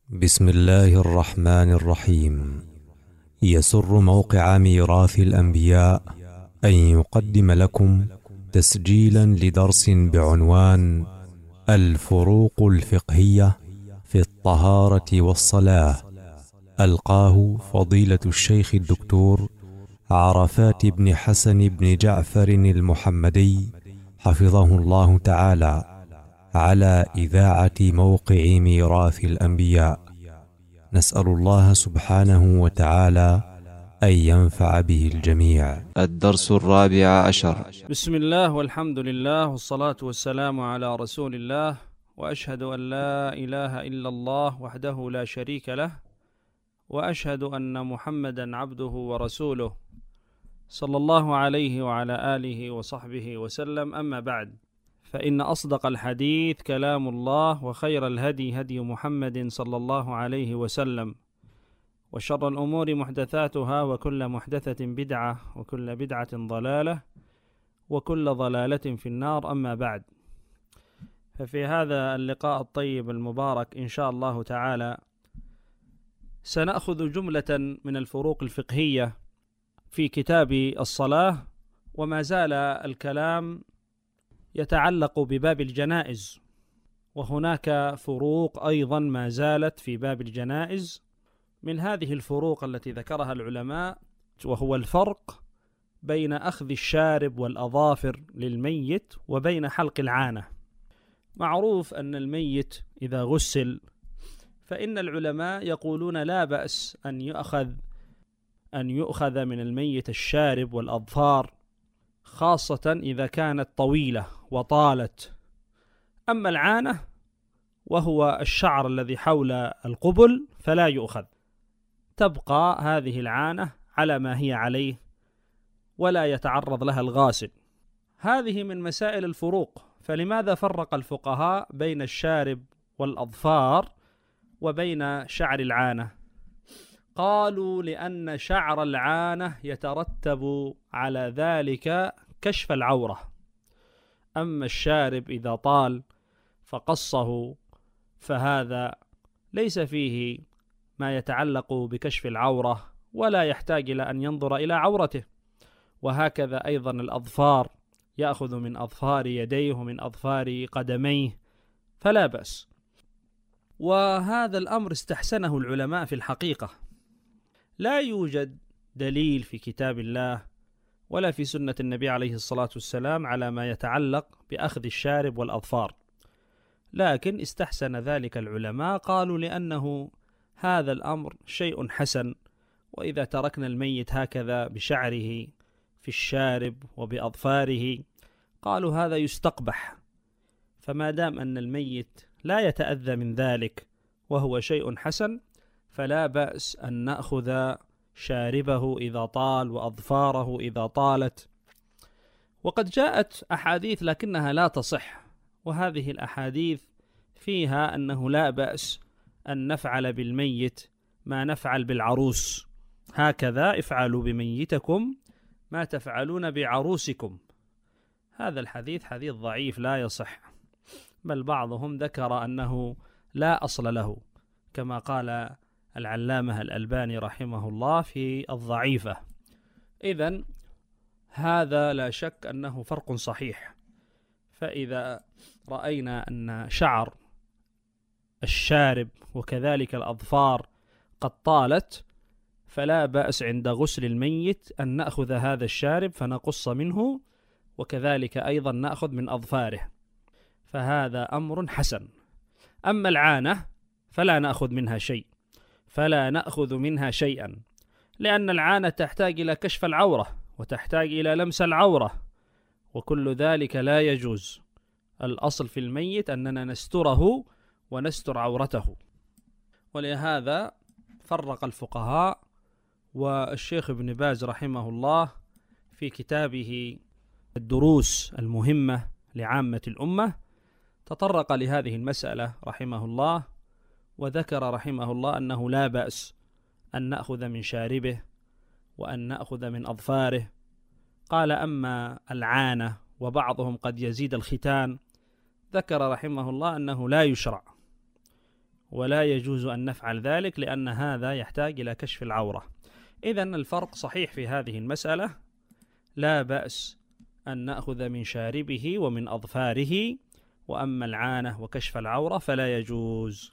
بسم الله الرحمن الرحيم. يسر موقع ميراث الأنبياء أن يقدم لكم تسجيلا لدرس بعنوان الفروق الفقهية في الطهارة والصلاة، ألقاه فضيلة الشيخ الدكتور عرفات بن حسن بن جعفر المحمدي حفظه الله تعالى، على إذاعة موقع ميراث الأنبياء. نسأل الله سبحانه وتعالى أن ينفع به الجميع. الدرس 14. بسم الله والحمد لله والصلاة والسلام على رسول الله، وأشهد أن لا إله إلا الله وحده لا شريك له، وأشهد أن محمدا عبده ورسوله صلى الله عليه وعلى آله وصحبه وسلم. أما بعد، فإن أصدق الحديث كلام الله، وخير الهدي هدي محمد صلى الله عليه وسلم، وشر الأمور محدثاتها، وكل محدثة بدعة، وكل بدعة ضلالة، وكل ضلالة في النار. أما بعد، ففي هذا اللقاء الطيب المبارك إن شاء الله تعالى سنأخذ جملة من الفروق الفقهية في كتاب الصلاة، وما زال الكلام يتعلق بباب الجنائز، وهناك فروق أيضا ما زالت في باب الجنائز. من هذه الفروق التي ذكرها العلماء وهو الفرق بين أخذ الشارب والأظافر للميت وبين حلق العانة. معروف أن الميت إذا غسل فإن العلماء يقولون لا بأس أن يؤخذ من الميت الشارب والأظفار، خاصة إذا كانت طويلة وطالت. أما العانة وهو الشعر الذي حول القبل فلا يؤخذ، تبقى هذه العانة على ما هي عليه ولا يتعرض لها الغاسل. هذه من مسائل الفروق. فلماذا فرق الفقهاء بين الشارب والأظفار وبين شعر العانة؟ قالوا لأن شعر العانة يترتب على ذلك كشف العورة، أما الشارب إذا طال فقصه فهذا ليس فيه ما يتعلق بكشف العورة ولا يحتاج إلى أن ينظر إلى عورته. وهكذا أيضا الأظفار، يأخذ من أظفار يديه ومن أظفار قدميه فلا بأس. وهذا الأمر استحسنه العلماء في الحقيقة. لا يوجد دليل في كتاب الله ولا في سنة النبي عليه الصلاة والسلام على ما يتعلق بأخذ الشارب والأظفار، لكن استحسن ذلك العلماء. قالوا لأنه هذا الأمر شيء حسن، وإذا تركنا الميت هكذا بشعره في الشارب وبأظفاره قالوا هذا يستقبح، فما دام أن الميت لا يتأذى من ذلك وهو شيء حسن فلا بأس أن نأخذ شاربه إذا طال وأظفاره إذا طالت. وقد جاءت أحاديث لكنها لا تصح، وهذه الأحاديث فيها أنه لا بأس أن نفعل بالميت ما نفعل بالعروس، هكذا افعلوا بميتكم ما تفعلون بعروسكم. هذا الحديث حديث ضعيف لا يصح، بل بعضهم ذكر أنه لا أصل له، كما قال العلامة الألباني رحمه الله في الضعيفة. إذن هذا لا شك أنه فرق صحيح. فإذا رأينا أن شعر الشارب وكذلك الأظفار قد طالت فلا بأس عند غسل الميت أن نأخذ هذا الشارب فنقص منه، وكذلك أيضا نأخذ من أظفاره، فهذا أمر حسن. أما العانة فلا نأخذ منها شيئا، لأن العانة تحتاج إلى كشف العورة وتحتاج إلى لمس العورة، وكل ذلك لا يجوز. الأصل في الميت أننا نستره ونستر عورته. ولهذا فرق الفقهاء، والشيخ ابن باز رحمه الله في كتابه الدروس المهمة لعامة الأمة تطرق لهذه المسألة رحمه الله، وذكر رحمه الله أنه لا بأس أن نأخذ من شاربه وأن نأخذ من أظفاره. قال أما العانة وبعضهم قد يزيد الختان، ذكر رحمه الله أنه لا يشرع، ولا يجوز أن نفعل ذلك لأن هذا يحتاج إلى كشف العورة. إذن الفرق صحيح في هذه المسألة، لا بأس أن نأخذ من شاربه ومن أظفاره، وأما العانة وكشف العورة فلا يجوز.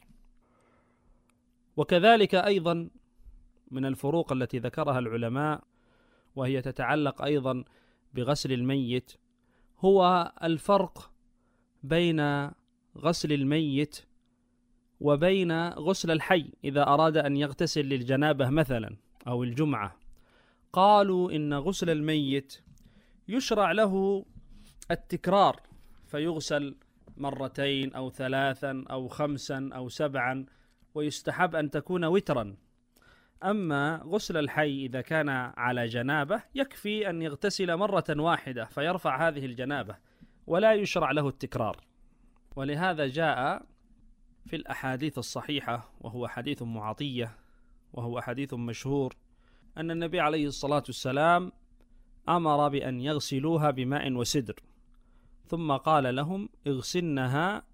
وكذلك أيضا من الفروق التي ذكرها العلماء وهي تتعلق أيضا بغسل الميت هو الفرق بين غسل الميت وبين غسل الحي إذا أراد أن يغتسل للجنابة مثلا أو الجمعة. قالوا إن غسل الميت يشرع له التكرار، فيغسل مرتين أو ثلاثا أو خمسا أو سبعا، ويستحب أن تكون وترا. أما غسل الحي إذا كان على جنابة يكفي أن يغتسل مرة واحدة فيرفع هذه الجنابة، ولا يشرع له التكرار. ولهذا جاء في الأحاديث الصحيحة، وهو حديث معطية وهو حديث مشهور، أن النبي عليه الصلاة والسلام أمر بأن يغسلوها بماء وسدر، ثم قال لهم اغسلنها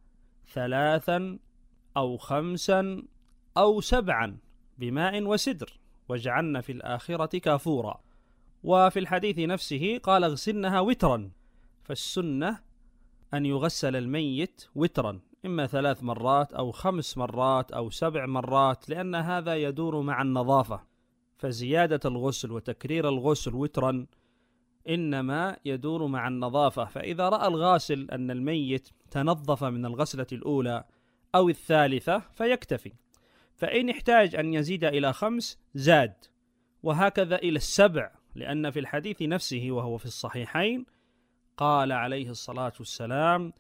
3 أو 5 أو 7 بماء وسدر واجعلن في الآخرة كافورا. وفي الحديث نفسه قال اغسلنها وترا، فالسنة أن يغسل الميت وترا، إما 3 مرات أو 5 مرات أو 7 مرات، لأن هذا يدور مع النظافة. فزيادة الغسل وتكرير الغسل وترا إنما يدور مع النظافة. فإذا رأى الغاسل أن الميت تنظف من الغسلة الأولى أو الثالثة فيكتفي، فإن احتاج أن يزيد إلى 5 زاد، وهكذا إلى 7، لأن في الحديث نفسه وهو في الصحيحين قال عليه الصلاة والسلام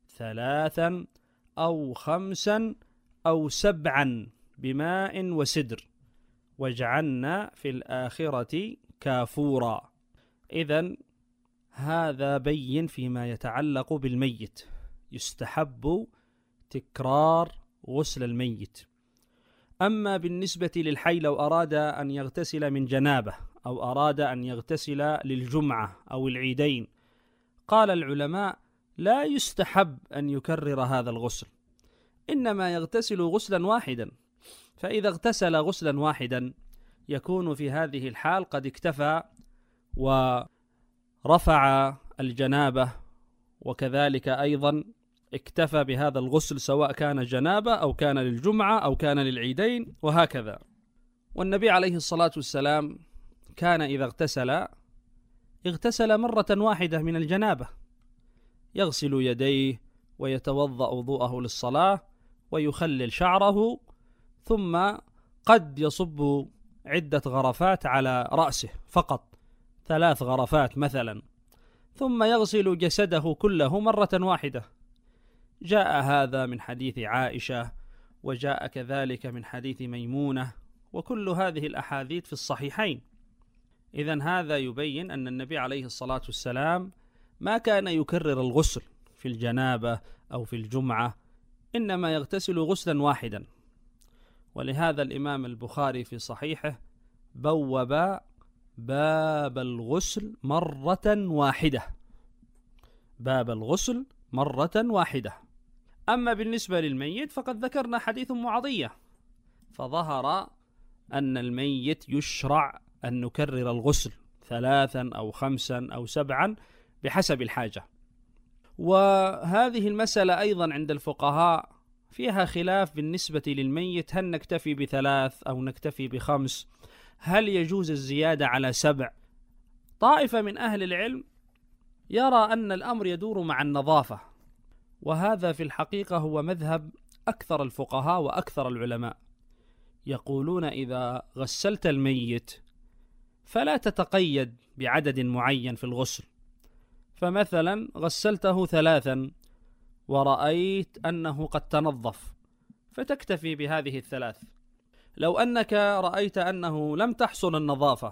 3 أو 5 أو 7 بماء وسدر واجعلنا في الآخرة كافورا. إذن هذا بين فيما يتعلق بالميت، يستحب تكرار غسل الميت. أما بالنسبة للحي لو أراد أن يغتسل من جنابه أو أراد أن يغتسل للجمعة أو العيدين، قال العلماء لا يستحب أن يكرر هذا الغسل، إنما يغتسل غسلا واحدا. فإذا اغتسل غسلا واحدا يكون في هذه الحال قد اكتفى ورفع الجنابة، وكذلك أيضا اكتفى بهذا الغسل سواء كان جنابة أو كان للجمعة أو كان للعيدين وهكذا. والنبي عليه الصلاة والسلام كان إذا اغتسل مرة واحدة من الجنابة، يغسل يديه ويتوضأ وضوءه للصلاة ويخلل شعره، ثم قد يصب عدة غرفات على رأسه فقط، 3 غرفات مثلا، ثم يغسل جسده كله مرة واحدة. جاء هذا من حديث عائشة، وجاء كذلك من حديث ميمونة، وكل هذه الأحاديث في الصحيحين. إذن هذا يبين أن النبي عليه الصلاة والسلام ما كان يكرر الغسل في الجنابة أو في الجمعة، إنما يغتسل غسلا واحدا. ولهذا الإمام البخاري في صحيحه بوب باب الغسل مرة واحدة، باب الغسل مرة واحدة. أما بالنسبة للميت فقد ذكرنا حديث معطية، فظهر أن الميت يشرع أن نكرر الغسل 3 أو 5 أو 7 بحسب الحاجة. وهذه المسألة أيضا عند الفقهاء فيها خلاف بالنسبة للميت، هل نكتفي ب3 أو نكتفي ب5؟ هل يجوز الزيادة على 7؟ طائفة من أهل العلم يرى أن الأمر يدور مع النظافة، وهذا في الحقيقة هو مذهب أكثر الفقهاء وأكثر العلماء. يقولون إذا غسلت الميت فلا تتقيد بعدد معين في الغسل، فمثلا غسلته 3 ورأيت أنه قد تنظف فتكتفي بهذه 3. لو أنك رأيت أنه لم تحصل النظافة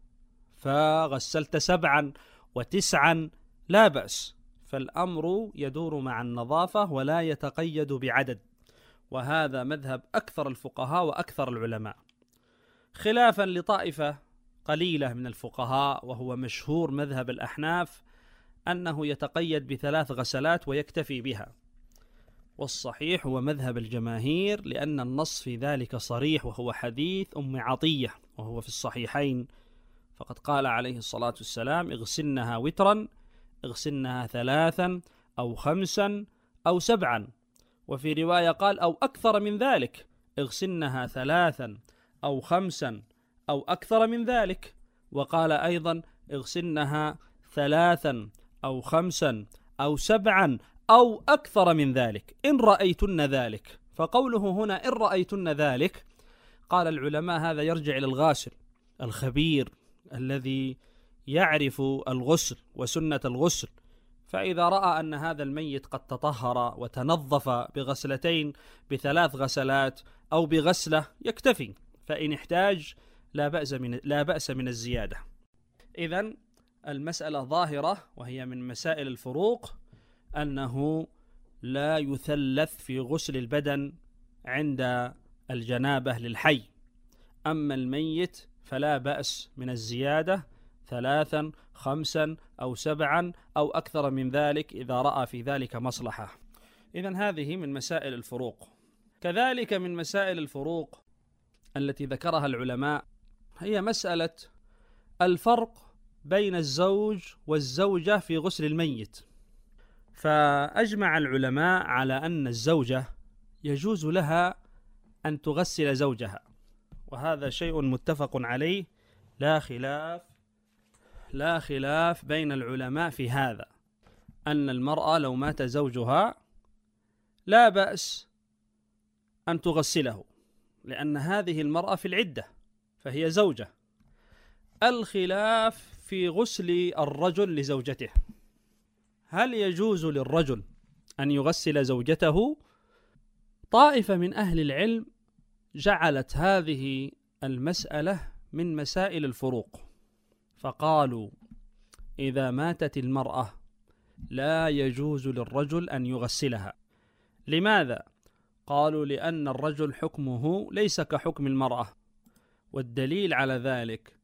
فغسلت 7 و9 لا بأس، فالأمر يدور مع النظافة ولا يتقيد بعدد، وهذا مذهب أكثر الفقهاء وأكثر العلماء، خلافا لطائفة قليلة من الفقهاء وهو مشهور مذهب الأحناف أنه يتقيد ب3 غسلات ويكتفي بها. والصحيح هو مذهب الجماهير، لأن النص في ذلك صريح، وهو حديث أم عطية وهو في الصحيحين، فقد قال عليه الصلاة والسلام: اغسلنها وترا، اغسلنها 3 أو 5 أو 7، وفي رواية قال: أو أكثر من ذلك، اغسلنها 3 أو 5 أو أكثر من ذلك، وقال أيضا: اغسلنها 3 أو 5 أو 7 أو أكثر من ذلك إن رأيتن ذلك. فقوله هنا إن رأيتن ذلك، قال العلماء هذا يرجع إلى الغاسل الخبير الذي يعرف الغسل وسنة الغسل، فإذا رأى أن هذا الميت قد تطهر وتنظف بغسلتين ب3 غسلات أو بغسلة يكتفي، فإن احتاج لا بأس من الزيادة. إذن المسألة ظاهرة، وهي من مسائل الفروق أنه لا يثلث في غسل البدن عند الجنابة للحي، أما الميت فلا بأس من الزيادة 3 5 أو 7 أو أكثر من ذلك إذا رأى في ذلك مصلحة. إذن هذه من مسائل الفروق. كذلك من مسائل الفروق التي ذكرها العلماء هي مسألة الفرق بين الزوج والزوجة في غسل الميت. فأجمع العلماء على أن الزوجة يجوز لها أن تغسل زوجها، وهذا شيء متفق عليه، لا خلاف بين العلماء في هذا، أن المرأة لو مات زوجها لا بأس أن تغسله، لأن هذه المرأة في العدة فهي زوجة. الخلاف في غسل الرجل لزوجته، هل يجوز للرجل أن يغسل زوجته؟ طائفة من أهل العلم جعلت هذه المسألة من مسائل الفروق، فقالوا إذا ماتت المرأة لا يجوز للرجل أن يغسلها. لماذا؟ قالوا لأن الرجل حكمه ليس كحكم المرأة، والدليل على ذلك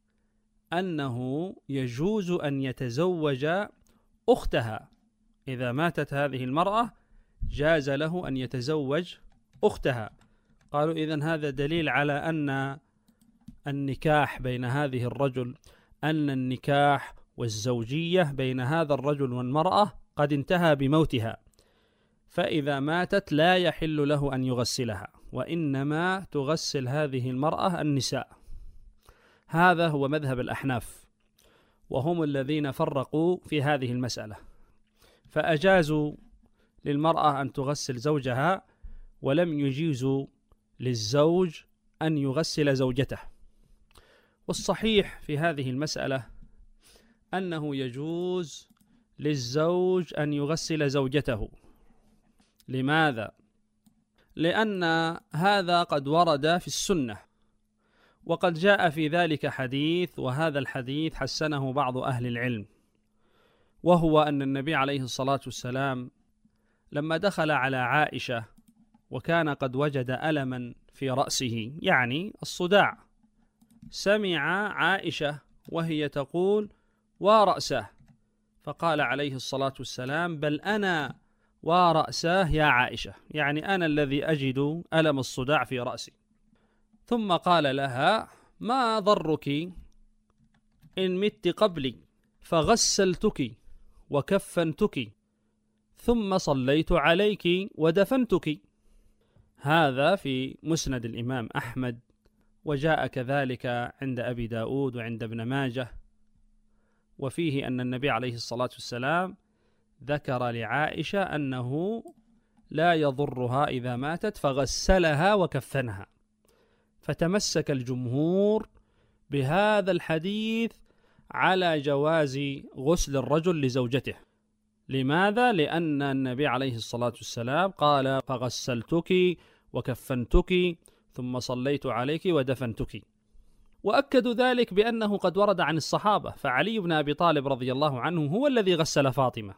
أنه يجوز أن يتزوج أختها. إذا ماتت هذه المرأة جاز له أن يتزوج أختها. قالوا إذن هذا دليل على أن النكاح بين هذه الرجل، أن النكاح والزوجية بين هذا الرجل والمرأة قد انتهى بموتها، فإذا ماتت لا يحل له أن يغسلها، وإنما تغسل هذه المرأة النساء. هذا هو مذهب الأحناف، وهم الذين فرقوا في هذه المسألة، فأجازوا للمرأة أن تغسل زوجها، ولم يجيزوا للزوج أن يغسل زوجته. والصحيح في هذه المسألة أنه يجوز للزوج أن يغسل زوجته. لماذا؟ لأن هذا قد ورد في السنة، وقد جاء في ذلك حديث، وهذا الحديث حسنه بعض أهل العلم، وهو أن النبي عليه الصلاة والسلام لما دخل على عائشة وكان قد وجد ألما في رأسه، يعني الصداع، سمع عائشة وهي تقول: ورأسه، فقال عليه الصلاة والسلام: بل أنا ورأسه يا عائشة، يعني أنا الذي أجد ألم الصداع في رأسي. ثم قال لها: ما ضرك إن مت قبلي فغسلتك وكفنتك ثم صليت عليك ودفنتك. هذا في مسند الإمام أحمد، وجاء كذلك عند أبي داود وعند ابن ماجه، وفيه أن النبي عليه الصلاة والسلام ذكر لعائشة أنه لا يضرها إذا ماتت، فغسلها وكفنها. فتمسك الجمهور بهذا الحديث على جواز غسل الرجل لزوجته. لماذا؟ لأن النبي عليه الصلاة والسلام قال: فغسلتك وكفنتك ثم صليت عليك ودفنتك. وأكدوا ذلك بأنه قد ورد عن الصحابة، فعلي بن أبي طالب رضي الله عنه هو الذي غسل فاطمة،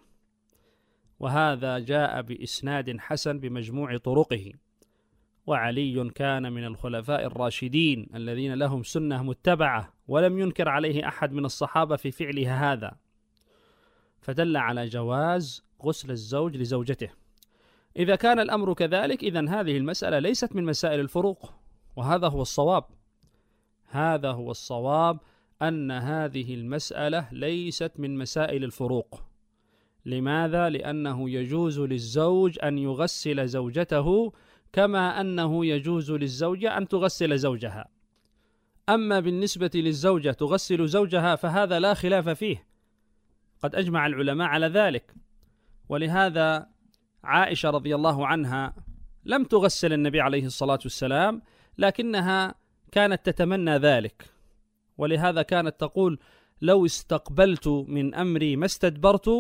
وهذا جاء بإسناد حسن بمجموع طرقه. وعلي كان من الخلفاء الراشدين الذين لهم سنة متبعة، ولم ينكر عليه أحد من الصحابة في فعلها هذا، فدل على جواز غسل الزوج لزوجته. إذا كان الأمر كذلك إذن هذه المسألة ليست من مسائل الفروق، وهذا هو الصواب. هذا هو الصواب، أن هذه المسألة ليست من مسائل الفروق. لماذا؟ لأنه يجوز للزوج أن يغسل زوجته كما أنه يجوز للزوجة أن تغسل زوجها. أما بالنسبة للزوجة تغسل زوجها فهذا لا خلاف فيه، قد أجمع العلماء على ذلك. ولهذا عائشة رضي الله عنها لم تغسل النبي عليه الصلاة والسلام، لكنها كانت تتمنى ذلك، ولهذا كانت تقول: لو استقبلت من أمري ما استدبرت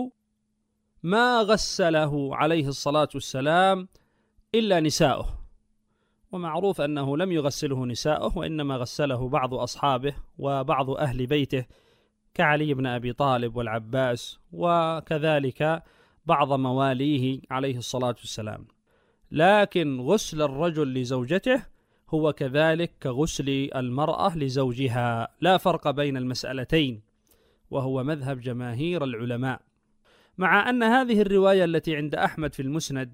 ما غسله عليه الصلاة والسلام إلا نساؤه. ومعروف أنه لم يغسله نساؤه، وإنما غسله بعض أصحابه وبعض أهل بيته كعلي بن أبي طالب والعباس، وكذلك بعض مواليه عليه الصلاة والسلام. لكن غسل الرجل لزوجته هو كذلك كغسل المرأة لزوجها، لا فرق بين المسألتين، وهو مذهب جماهير العلماء. مع أن هذه الرواية التي عند أحمد في المسند،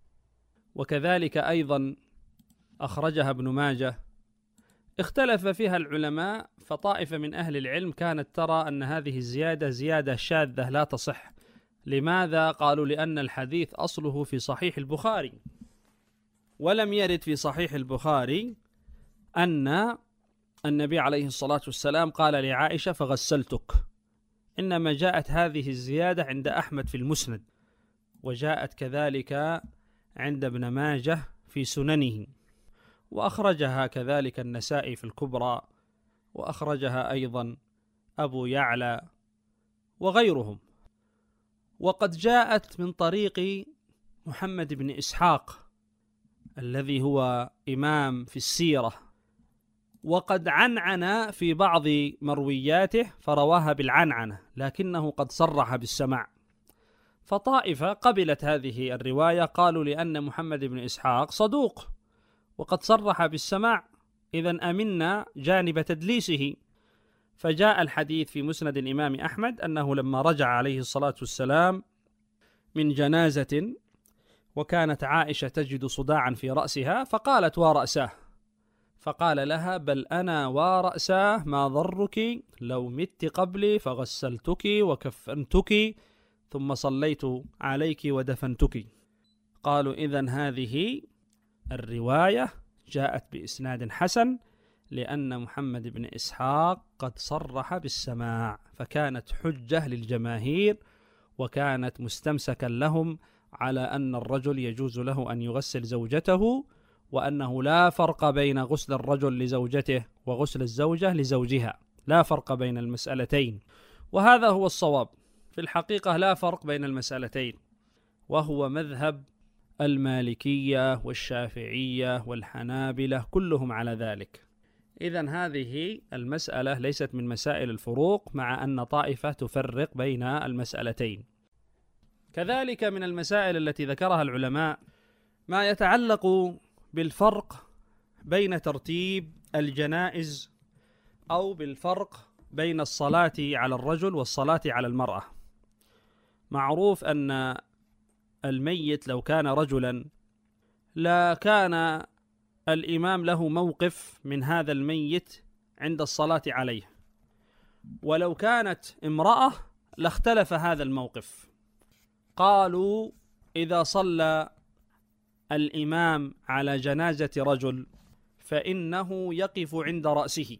وكذلك أيضا أخرجها ابن ماجه، اختلف فيها العلماء، فطائفة من أهل العلم كانت ترى أن هذه الزيادة زيادة شاذة لا تصح. لماذا؟ قالوا: لأن الحديث أصله في صحيح البخاري، ولم يرد في صحيح البخاري أن النبي عليه الصلاة والسلام قال لعائشة فغسلتك، إنما جاءت هذه الزيادة عند أحمد في المسند، وجاءت كذلك عند ابن ماجه في سننه، وأخرجها كذلك النسائي في الكبرى، وأخرجها أيضا أبو يعلى وغيرهم. وقد جاءت من طريق محمد بن إسحاق الذي هو إمام في السيرة، وقد عنعن في بعض مروياته فرواها بالعنعنة، لكنه قد صرح بالسماع. فطائفة قبلت هذه الرواية، قالوا لأن محمد بن إسحاق صدوق وقد صرح بالسماع، إذن أمنا جانب تدليسه. فجاء الحديث في مسند الإمام أحمد أنه لما رجع عليه الصلاة والسلام من جنازة، وكانت عائشة تجد صداعا في رأسها، فقالت: ورأساه، فقال لها: بل أنا ورأساه، ما ضرك لو مت قبلي فغسلتك وكفنتك ثم صليت عليك ودفنتك. قالوا: إذن هذه الرواية جاءت بإسناد حسن، لأن محمد بن إسحاق قد صرح بالسماع، فكانت حجة للجماهير، وكانت مستمسكا لهم على أن الرجل يجوز له أن يغسل زوجته، وأنه لا فرق بين غسل الرجل لزوجته وغسل الزوجة لزوجها، لا فرق بين المسألتين. وهذا هو الصواب في الحقيقة، لا فرق بين المسألتين، وهو مذهب المالكية والشافعية والحنابلة كلهم على ذلك. إذن هذه المسألة ليست من مسائل الفروق، مع أن طائفة تفرق بين المسألتين. كذلك من المسائل التي ذكرها العلماء ما يتعلق بالفرق بين ترتيب الجنائز، أو بالفرق بين الصلاة على الرجل والصلاة على المرأة. معروف أن الميت لو كان رجلا لا كان الإمام له موقف من هذا الميت عند الصلاة عليه، ولو كانت امرأة لاختلف هذا الموقف. قالوا: إذا صلى الإمام على جنازة رجل فإنه يقف عند رأسه،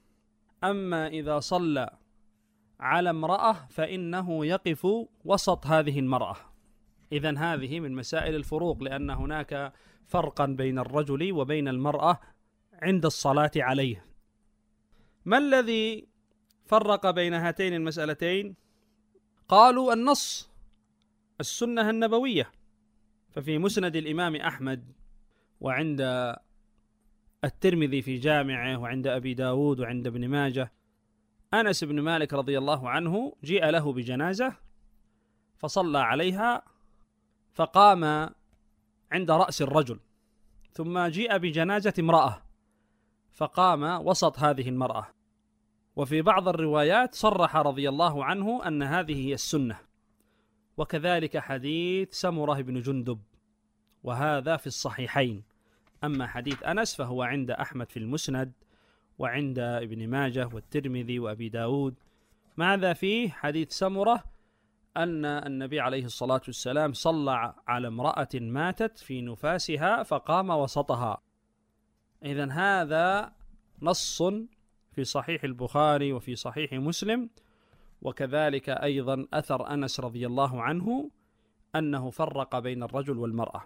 أما إذا صلى على امرأة فإنه يقف وسط هذه المرأة. إذن هذه من مسائل الفروق، لأن هناك فرقا بين الرجل وبين المرأة عند الصلاة عليه. ما الذي فرق بين هاتين المسألتين؟ قالوا: النص، السنة النبوية. ففي مسند الإمام أحمد، وعند الترمذي في جامعه، وعند أبي داود، وعند ابن ماجه، أنس بن مالك رضي الله عنه جيء له بجنازة فصلى عليها، فقام عند رأس الرجل، ثم جيء بجنازة امرأة فقام وسط هذه المرأة. وفي بعض الروايات صرح رضي الله عنه أن هذه هي السنة. وكذلك حديث سمرة بن جندب وهذا في الصحيحين. أما حديث أنس فهو عند أحمد في المسند، وعند ابن ماجه والترمذي وأبي داود. ماذا فيه؟ حديث سمرة أن النبي عليه الصلاة والسلام صلى على امرأة ماتت في نفاسها فقام وسطها. إذن هذا نص في صحيح البخاري وفي صحيح مسلم، وكذلك أيضا أثر أنس رضي الله عنه أنه فرق بين الرجل والمرأة،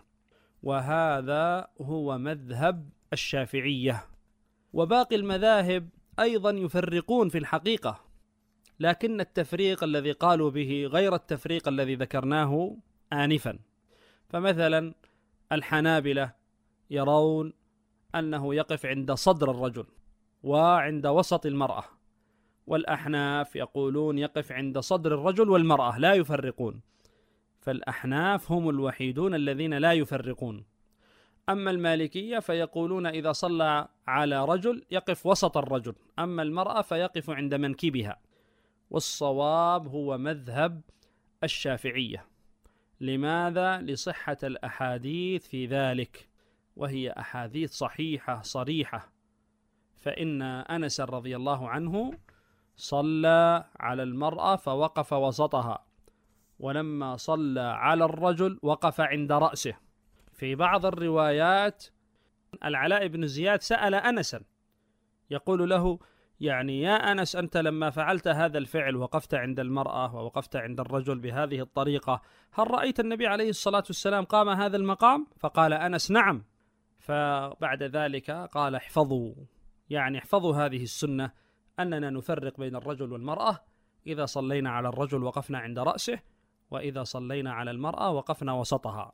وهذا هو مذهب الشافعية. وباقي المذاهب أيضا يفرقون في الحقيقة، لكن التفريق الذي قالوا به غير التفريق الذي ذكرناه آنفا. فمثلا الحنابلة يرون أنه يقف عند صدر الرجل وعند وسط المرأة، والأحناف يقولون يقف عند صدر الرجل والمرأة، لا يفرقون. فالأحناف هم الوحيدون الذين لا يفرقون. أما المالكية فيقولون إذا صلى على رجل يقف وسط الرجل، أما المرأة فيقف عند منكبها. والصواب هو مذهب الشافعية. لماذا؟ لصحة الأحاديث في ذلك، وهي أحاديث صحيحة صريحة. فإن أنس رضي الله عنه صلى على المرأة فوقف وسطها، ولما صلى على الرجل وقف عند رأسه. في بعض الروايات العلاء بن زياد سأل أنسا يقول له: يعني يا أنس، أنت لما فعلت هذا الفعل وقفت عند المرأة ووقفت عند الرجل بهذه الطريقة، هل رأيت النبي عليه الصلاة والسلام قام هذا المقام؟ فقال أنس: نعم. فبعد ذلك قال: احفظوا، يعني احفظوا هذه السنة، أننا نفرق بين الرجل والمرأة. إذا صلينا على الرجل وقفنا عند رأسه، وإذا صلينا على المرأة وقفنا وسطها.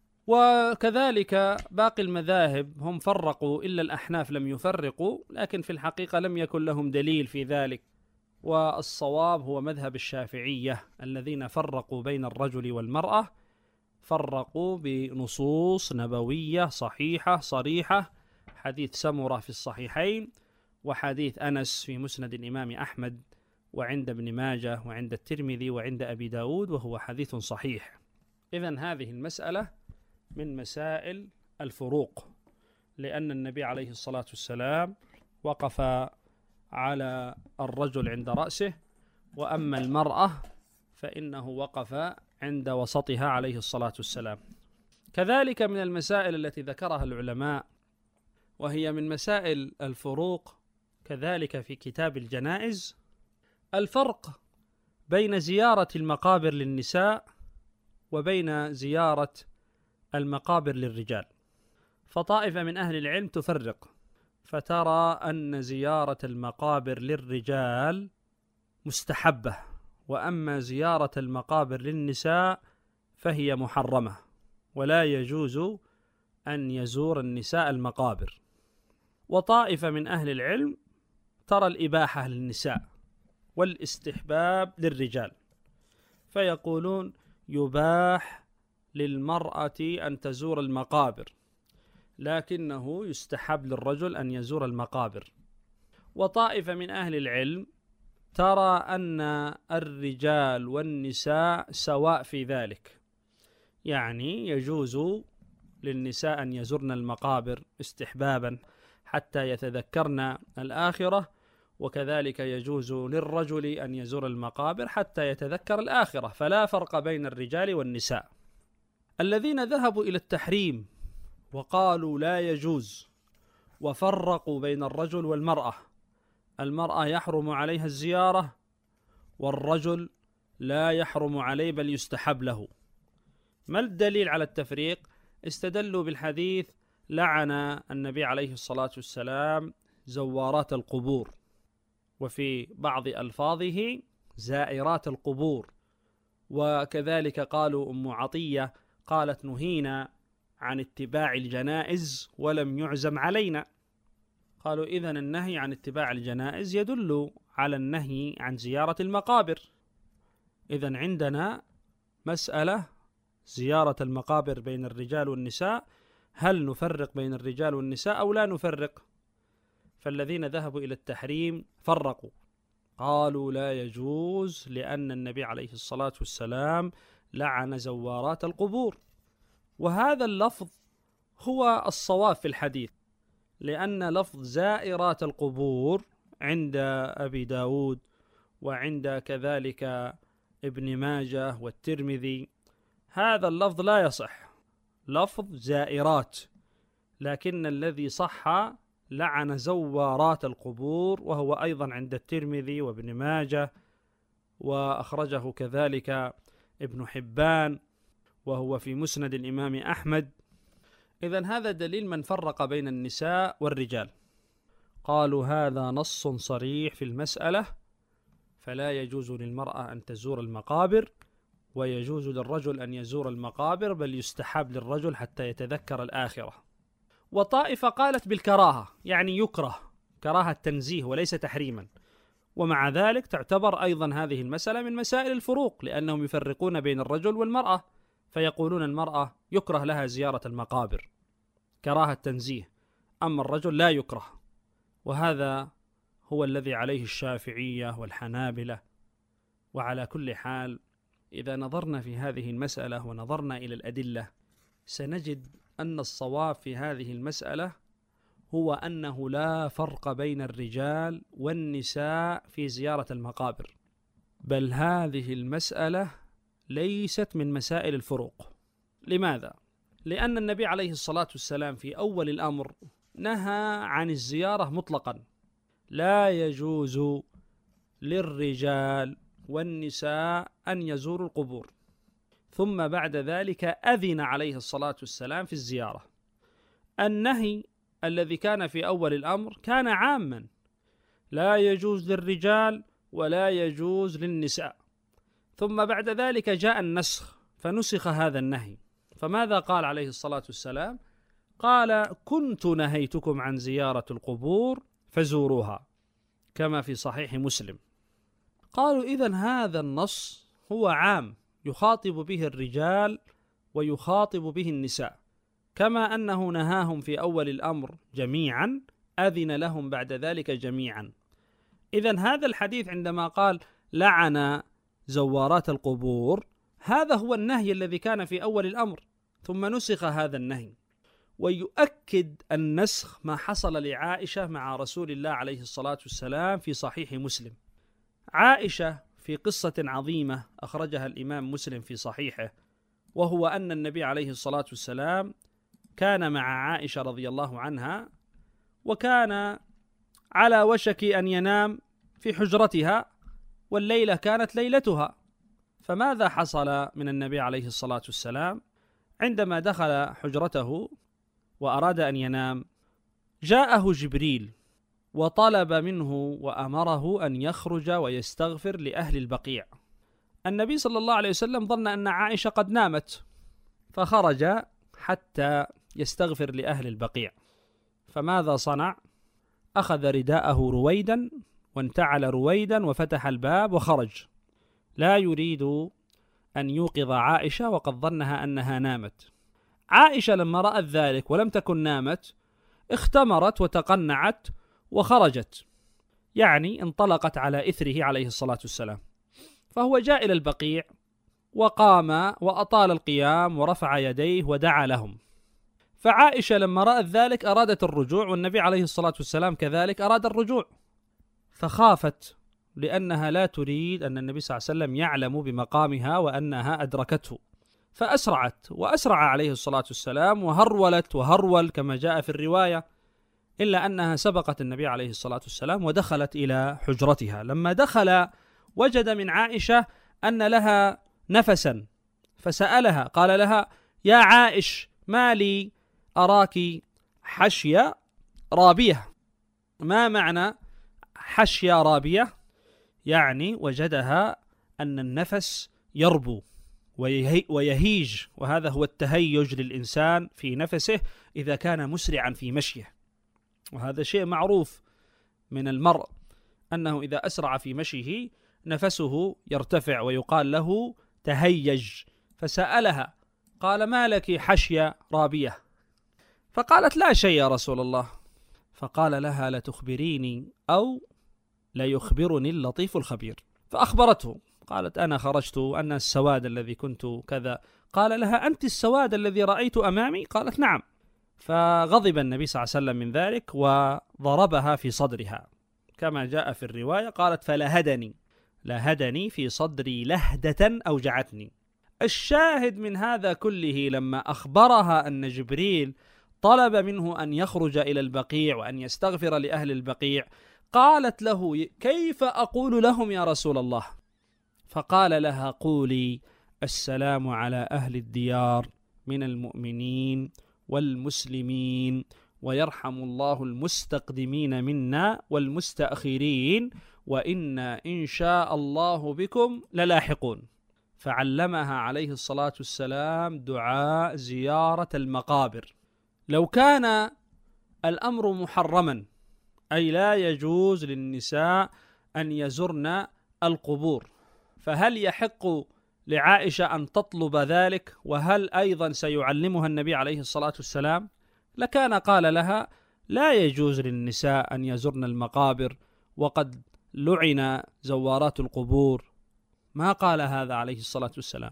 وكذلك باقي المذاهب هم فرقوا، إلا الأحناف لم يفرقوا، لكن في الحقيقة لم يكن لهم دليل في ذلك. والصواب هو مذهب الشافعية الذين فرقوا بين الرجل والمرأة، فرقوا بنصوص نبوية صحيحة صريحة، حديث سمرة في الصحيحين، وحديث أنس في مسند الإمام أحمد، وعند ابن ماجه، وعند الترمذي، وعند أبي داود، وهو حديث صحيح. إذن هذه المسألة من مسائل الفروق، لأن النبي عليه الصلاة والسلام وقف على الرجل عند رأسه، وأما المرأة فإنه وقف عند وسطها عليه الصلاة والسلام. كذلك من المسائل التي ذكرها العلماء، وهي من مسائل الفروق كذلك في كتاب الجنائز، الفرق بين زيارة المقابر للنساء وبين زيارة المقابر للرجال. فطائفة من أهل العلم تفرق، فترى أن زيارة المقابر للرجال مستحبة، وأما زيارة المقابر للنساء فهي محرمة، ولا يجوز أن يزور النساء المقابر. وطائفة من أهل العلم ترى الإباحة للنساء والاستحباب للرجال، فيقولون يباح للمرأة أن تزور المقابر، لكنه يستحب للرجل أن يزور المقابر. وطائفة من أهل العلم ترى أن الرجال والنساء سواء في ذلك، يعني يجوز للنساء أن يزورن المقابر استحبابا حتى يتذكرن الآخرة، وكذلك يجوز للرجل أن يزور المقابر حتى يتذكر الآخرة، فلا فرق بين الرجال والنساء. الذين ذهبوا إلى التحريم وقالوا لا يجوز وفرقوا بين الرجل والمرأة، المرأة يحرم عليها الزيارة والرجل لا يحرم عليه بل يستحب له. ما الدليل على التفريق؟ استدلوا بالحديث: لعن النبي عليه الصلاة والسلام زوارات القبور، وفي بعض ألفاظه زائرات القبور. وكذلك قالوا أم عطية قالت: نهينا عن اتباع الجنائز ولم يعزم علينا. قالوا إذن النهي عن اتباع الجنائز يدل على النهي عن زيارة المقابر. إذن عندنا مسألة زيارة المقابر بين الرجال والنساء، هل نفرق بين الرجال والنساء أو لا نفرق؟ فالذين ذهبوا إلى التحريم فرقوا، قالوا لا يجوز لأن النبي عليه الصلاة والسلام لعن زوارات القبور. وهذا اللفظ هو الصواب في الحديث، لأن لفظ زائرات القبور عند أبي داود وعند كذلك ابن ماجه والترمذي هذا اللفظ لا يصح، لفظ زائرات، لكن الذي صح لعن زوارات القبور، وهو أيضا عند الترمذي وابن ماجه، وأخرجه كذلك ابن حبان، وهو في مسند الإمام أحمد. إذن هذا دليل من فرق بين النساء والرجال. قالوا هذا نص صريح في المسألة، فلا يجوز للمرأة أن تزور المقابر، ويجوز للرجل أن يزور المقابر، بل يستحب للرجل حتى يتذكر الآخرة. وطائفة قالت بالكراهة، يعني يكره، كراهة تنزيه وليس تحريما، ومع ذلك تعتبر أيضا هذه المسألة من مسائل الفروق، لأنهم يفرقون بين الرجل والمرأة، فيقولون المرأة يكره لها زيارة المقابر كراهة تنزيه، أما الرجل لا يكره، وهذا هو الذي عليه الشافعية والحنابلة. وعلى كل حال إذا نظرنا في هذه المسألة ونظرنا إلى الأدلة سنجد أن الصواب في هذه المسألة هو أنه لا فرق بين الرجال والنساء في زيارة المقابر، بل هذه المسألة ليست من مسائل الفروق. لماذا؟ لأن النبي عليه الصلاة والسلام في أول الأمر نهى عن الزيارة مطلقا، لا يجوز للرجال والنساء أن يزوروا القبور، ثم بعد ذلك أذن عليه الصلاة والسلام في الزيارة. النهي الذي كان في أول الأمر كان عاما، لا يجوز للرجال ولا يجوز للنساء، ثم بعد ذلك جاء النسخ فنسخ هذا النهي، فماذا قال عليه الصلاة والسلام؟ قال كنت نهيتكم عن زيارة القبور فزوروها، كما في صحيح مسلم. قالوا إذن هذا النص هو عام يخاطب به الرجال ويخاطب به النساء، كما أنه نهاهم في أول الأمر جميعا أذن لهم بعد ذلك جميعا. إذن هذا الحديث عندما قال لعن زوارات القبور هذا هو النهي الذي كان في أول الأمر، ثم نسخ هذا النهي. ويؤكد النسخ ما حصل لعائشة مع رسول الله عليه الصلاة والسلام في صحيح مسلم. عائشة في قصة عظيمة أخرجها الإمام مسلم في صحيحه، وهو أن النبي عليه الصلاة والسلام كان مع عائشة رضي الله عنها، وكان على وشك أن ينام في حجرتها، والليلة كانت ليلتها. فماذا حصل من النبي عليه الصلاة والسلام؟ عندما دخل حجرته وأراد أن ينام جاءه جبريل وطلب منه وأمره أن يخرج ويستغفر لأهل البقيع. النبي صلى الله عليه وسلم ظن أن عائشة قد نامت، فخرج حتى يستغفر لأهل البقيع. فماذا صنع؟ أخذ رداءه رويدا وانتعل رويدا وفتح الباب وخرج، لا يريد أن يوقظ عائشة وقد ظنها أنها نامت. عائشة لما رأت ذلك ولم تكن نامت اختمرت وتقنعت وخرجت، يعني انطلقت على إثره عليه الصلاة والسلام. فهو جاء إلى البقيع وقام وأطال القيام ورفع يديه ودعا لهم. فعائشة لما رأت ذلك أرادت الرجوع، والنبي عليه الصلاة والسلام كذلك أراد الرجوع، فخافت لأنها لا تريد أن النبي صلى الله عليه وسلم يعلم بمقامها وأنها أدركته، فأسرعت، وأسرع عليه الصلاة والسلام وهرولت وهرول كما جاء في الرواية، إلا أنها سبقت النبي عليه الصلاة والسلام ودخلت إلى حجرتها. لما دخل وجد من عائشة أن لها نفسا، فسألها قال لها يا عائش ما لي أراك حشية رابية. ما معنى حشية رابية؟ يعني وجدها أن النفس يربو ويهيج، وهذا هو التهيج للإنسان في نفسه إذا كان مسرعا في مشيه، وهذا شيء معروف من المرء أنه إذا أسرع في مشيه نفسه يرتفع ويقال له تهيج. فسألها قال ما لك حشية رابية؟ فقالت لا شيء يا رسول الله. فقال لها لتخبريني أو ليخبرني اللطيف الخبير. فأخبرته قالت أنا خرجت وأنا السواد الذي كنت كذا. قال لها أنت السواد الذي رأيت أمامي؟ قالت نعم. فغضب النبي صلى الله عليه وسلم من ذلك وضربها في صدرها كما جاء في الرواية. قالت لهدني في صدري لهدة أوجعتني. الشاهد من هذا كله لما أخبرها أن جبريل طلب منه أن يخرج إلى البقيع وأن يستغفر لأهل البقيع، قالت له كيف أقول لهم يا رسول الله؟ فقال لها قولي السلام على أهل الديار من المؤمنين والمسلمين، ويرحم الله المستقدمين منا والمستأخرين، وإنا إن شاء الله بكم للاحقون. فعلمها عليه الصلاة والسلام دعاء زيارة المقابر. لو كان الأمر محرما، أي لا يجوز للنساء أن يزرن القبور، فهل يحق لعائشة أن تطلب ذلك؟ وهل أيضا سيعلمها النبي عليه الصلاة والسلام؟ لكان قال لها لا يجوز للنساء أن يزرن المقابر، وقد لعن زوارات القبور. ما قال هذا عليه الصلاة والسلام،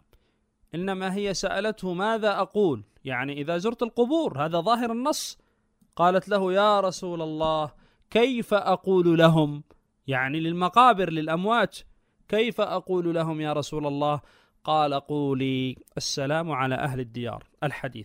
إنما هي سألته ماذا أقول، يعني إذا زرت القبور، هذا ظاهر النص. قالت له يا رسول الله كيف أقول لهم، يعني للمقابر للأموات، كيف أقول لهم يا رسول الله؟ قال قولي السلام على أهل الديار. الحديث.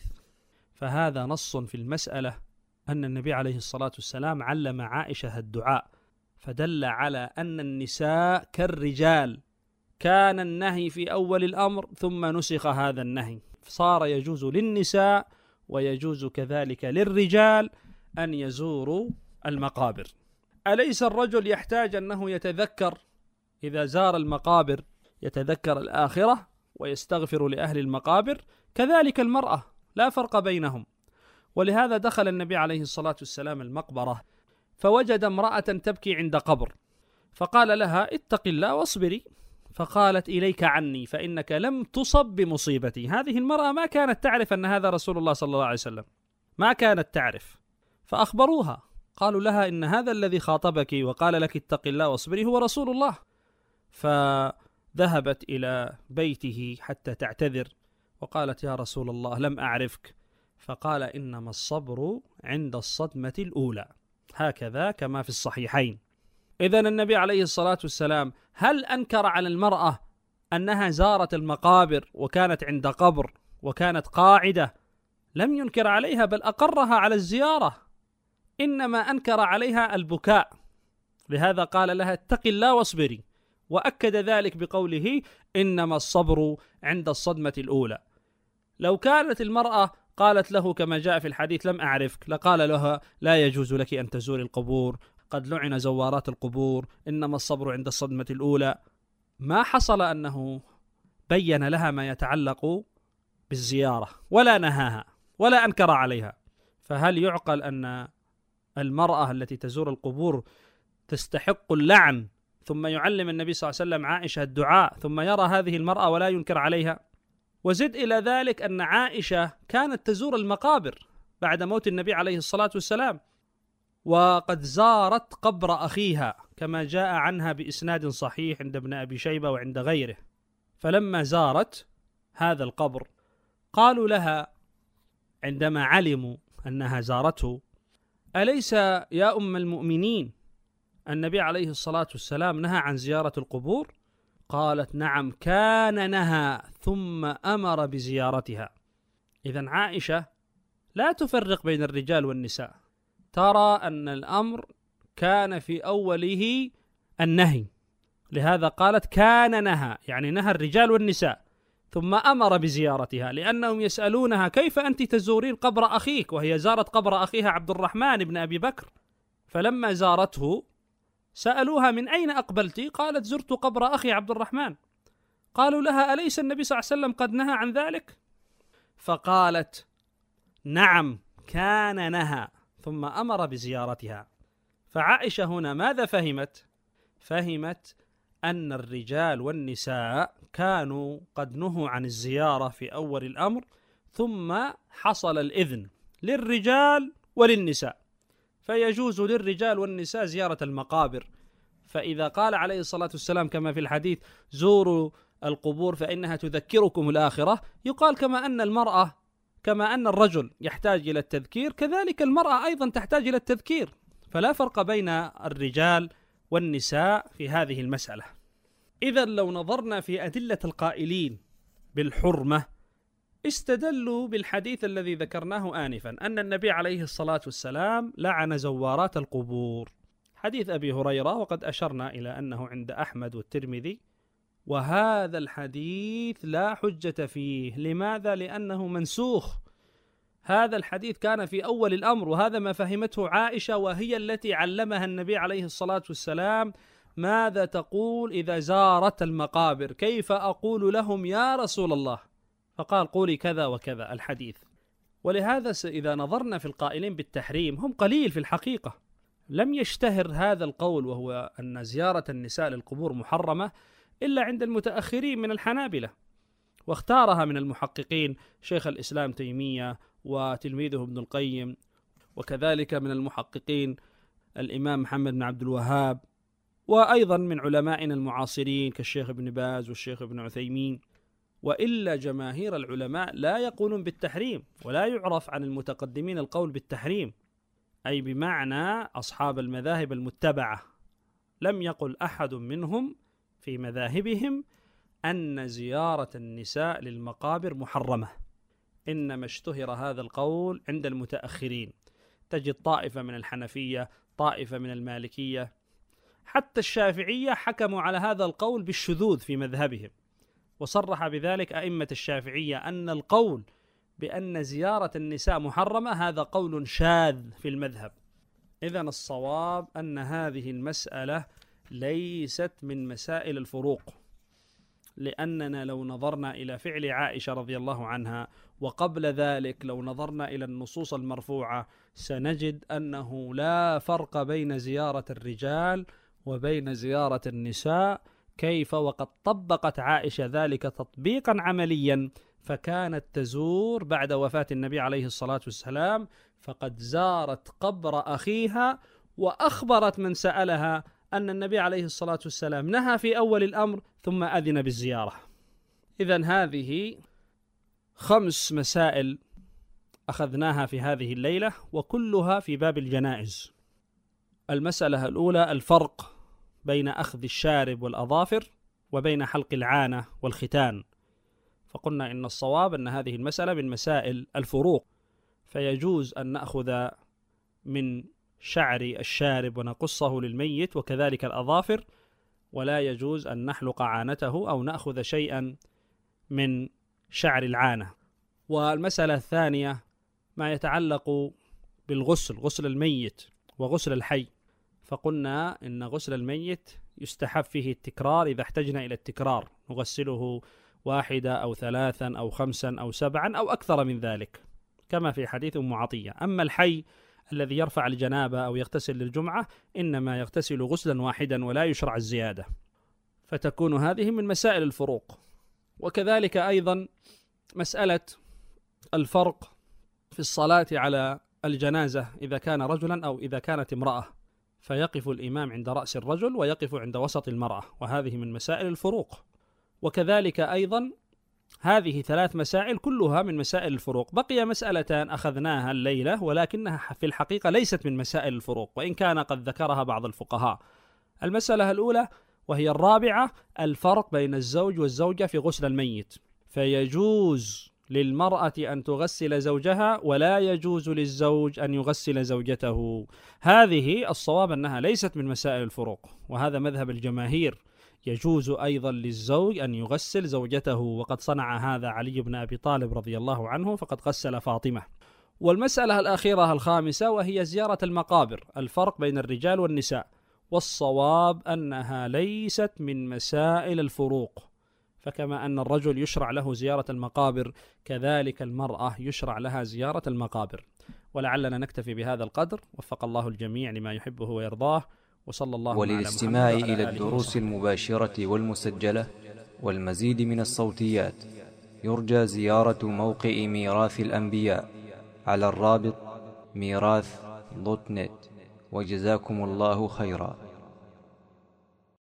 فهذا نص في المسألة أن النبي عليه الصلاة والسلام علم عائشة الدعاء، فدل على أن النساء كالرجال، كان النهي في أول الأمر ثم نسخ هذا النهي، صار يجوز للنساء ويجوز كذلك للرجال أن يزوروا المقابر. أليس الرجل يحتاج أنه يتذكر إذا زار المقابر، يتذكر الآخرة ويستغفر لأهل المقابر؟ كذلك المرأة، لا فرق بينهم. ولهذا دخل النبي عليه الصلاة والسلام المقبرة فوجد امرأة تبكي عند قبر، فقال لها اتق الله واصبري، فقالت إليك عني فإنك لم تصب بمصيبتي. هذه المرأة ما كانت تعرف أن هذا رسول الله صلى الله عليه وسلم، ما كانت تعرف، فأخبروها قالوا لها إن هذا الذي خاطبك وقال لك اتق الله واصبري هو رسول الله. فذهبت إلى بيته حتى تعتذر وقالت يا رسول الله لم أعرفك، فقال إنما الصبر عند الصدمة الأولى، هكذا كما في الصحيحين. إذن النبي عليه الصلاة والسلام هل أنكر على المرأة أنها زارت المقابر وكانت عند قبر وكانت قاعدة؟ لم ينكر عليها، بل أقرها على الزيارة، إنما أنكر عليها البكاء. لهذا قال لها اتق الله واصبري، وأكد ذلك بقوله إنما الصبر عند الصدمة الأولى. لو كانت المرأة قالت له كما جاء في الحديث لم أعرفك، لقال لها لا يجوز لك أن تزوري القبور، قد لعن زوارات القبور، إنما الصبر عند الصدمة الأولى. ما حصل أنه بين لها ما يتعلق بالزيارة ولا نهاها ولا أنكر عليها. فهل يعقل أن المرأة التي تزور القبور تستحق اللعن ثم يعلم النبي صلى الله عليه وسلم عائشة الدعاء ثم يرى هذه المرأة ولا ينكر عليها؟ وزد إلى ذلك أن عائشة كانت تزور المقابر بعد موت النبي عليه الصلاة والسلام، وقد زارت قبر أخيها كما جاء عنها بإسناد صحيح عند ابن أبي شيبة وعند غيره. فلما زارت هذا القبر قالوا لها عندما علموا أنها زارته أليس يا أم المؤمنين النبي عليه الصلاة والسلام نهى عن زيارة القبور؟ قالت نعم كان نهى ثم أمر بزيارتها. إذن عائشة لا تفرق بين الرجال والنساء، ترى أن الأمر كان في أوله النهي، لهذا قالت كان نهى، يعني نهى الرجال والنساء، ثم أمر بزيارتها، لأنهم يسألونها كيف أنت تزورين قبر أخيك، وهي زارت قبر أخيها عبد الرحمن بن أبي بكر. فلما زارته سألوها من أين أقبلت؟ قالت زرت قبر أخي عبد الرحمن. قالوا لها أليس النبي صلى الله عليه وسلم قد نهى عن ذلك؟ فقالت نعم كان نهى ثم أمر بزيارتها. فعائشة هنا ماذا فهمت؟ فهمت أن الرجال والنساء كانوا قد نهوا عن الزيارة في أول الأمر، ثم حصل الإذن للرجال وللنساء، فيجوز للرجال والنساء زيارة المقابر. فإذا قال عليه الصلاة والسلام كما في الحديث زوروا القبور فإنها تذكركم الآخرة، يقال كما أن الرجل يحتاج إلى التذكير كذلك المرأة أيضا تحتاج إلى التذكير، فلا فرق بين الرجال والنساء في هذه المسألة. إذا لو نظرنا في أدلة القائلين بالحرمة استدلوا بالحديث الذي ذكرناه آنفا أن النبي عليه الصلاة والسلام لعن زوارات القبور، حديث أبي هريرة، وقد أشرنا إلى أنه عند أحمد والترمذي، وهذا الحديث لا حجة فيه. لماذا؟ لأنه منسوخ. هذا الحديث كان في أول الأمر، وهذا ما فهمته عائشة، وهي التي علمها النبي عليه الصلاة والسلام ماذا تقول إذا زارت المقابر، كيف أقول لهم يا رسول الله، فقال قولي كذا وكذا الحديث. ولهذا إذا نظرنا في القائلين بالتحريم هم قليل في الحقيقة، لم يشتهر هذا القول وهو أن زيارة النساء للقبور محرمة إلا عند المتأخرين من الحنابلة، واختارها من المحققين شيخ الإسلام تيمية وتلميذه ابن القيم، وكذلك من المحققين الإمام محمد بن عبد الوهاب، وأيضا من علمائنا المعاصرين كالشيخ ابن باز والشيخ ابن عثيمين. وإلا جماهير العلماء لا يقولون بالتحريم، ولا يعرف عن المتقدمين القول بالتحريم، أي بمعنى أصحاب المذاهب المتبعة لم يقل أحد منهم في مذاهبهم أن زيارة النساء للمقابر محرمة، إنما اشتهر هذا القول عند المتأخرين. تجد طائفة من الحنفية، طائفة من المالكية، حتى الشافعية حكموا على هذا القول بالشذوذ في مذهبهم، وصرح بذلك أئمة الشافعية أن القول بأن زيارة النساء محرمة هذا قول شاذ في المذهب. إذن الصواب أن هذه المسألة ليست من مسائل الفروق، لأننا لو نظرنا إلى فعل عائشة رضي الله عنها، وقبل ذلك لو نظرنا إلى النصوص المرفوعة، سنجد أنه لا فرق بين زيارة الرجال وبين زيارة النساء، كيف وقد طبقت عائشة ذلك تطبيقا عمليا، فكانت تزور بعد وفاة النبي عليه الصلاة والسلام، فقد زارت قبر أخيها وأخبرت من سألها أن النبي عليه الصلاة والسلام نهى في أول الأمر ثم أذن بالزيارة. إذن هذه 5 مسائل أخذناها في هذه الليلة، وكلها في باب الجنائز. المسألة الأولى الفرق بين أخذ الشارب والأظافر وبين حلق العانة والختان، فقلنا إن الصواب أن هذه المسألة من مسائل الفروق، فيجوز أن نأخذ من شعر الشارب ونقصه للميت وكذلك الأظافر، ولا يجوز أن نحلق عانته أو نأخذ شيئا من شعر العانة. والمسألة الثانية ما يتعلق بالغسل، غسل الميت وغسل الحي، فقلنا إن غسل الميت يستحب فيه التكرار إذا احتجنا إلى التكرار، نغسله 1 أو 3 أو 5 أو 7 أو أكثر من ذلك كما في حديث أم عطية. أما الحي الذي يرفع الجنابة أو يغتسل للجمعة إنما يغتسل غسلا واحدا ولا يشرع الزيادة، فتكون هذه من مسائل الفروق. وكذلك أيضا مسألة الفرق في الصلاة على الجنازة إذا كان رجلا أو إذا كانت امرأة، فيقف الإمام عند رأس الرجل ويقف عند وسط المرأة، وهذه من مسائل الفروق. وكذلك أيضا هذه 3 مسائل كلها من مسائل الفروق. بقي مسألتان أخذناها الليلة ولكنها في الحقيقة ليست من مسائل الفروق، وإن كان قد ذكرها بعض الفقهاء. المسألة الأولى وهي الرابعة الفرق بين الزوج والزوجة في غسل الميت، فيجوز للمرأة أن تغسل زوجها ولا يجوز للزوج أن يغسل زوجته. هذه الصواب أنها ليست من مسائل الفروق، وهذا مذهب الجماهير. يجوز أيضا للزوج أن يغسل زوجته، وقد صنع هذا علي بن أبي طالب رضي الله عنه، فقد غسل فاطمة. والمسألة الأخيرة الخامسة وهي زيارة المقابر، الفرق بين الرجال والنساء، والصواب أنها ليست من مسائل الفروق، فكما أن الرجل يشرع له زيارة المقابر كذلك المرأة يشرع لها زيارة المقابر. ولعلنا نكتفي بهذا القدر، وفق الله الجميع لما يحبه ويرضاه، وصلى الله على محمد. وللاستماع إلى الدروس المباشرة والمسجلة والمزيد من الصوتيات يرجى زيارة موقع ميراث الأنبياء على الرابط ميراث.net. وجزاكم الله خيرا.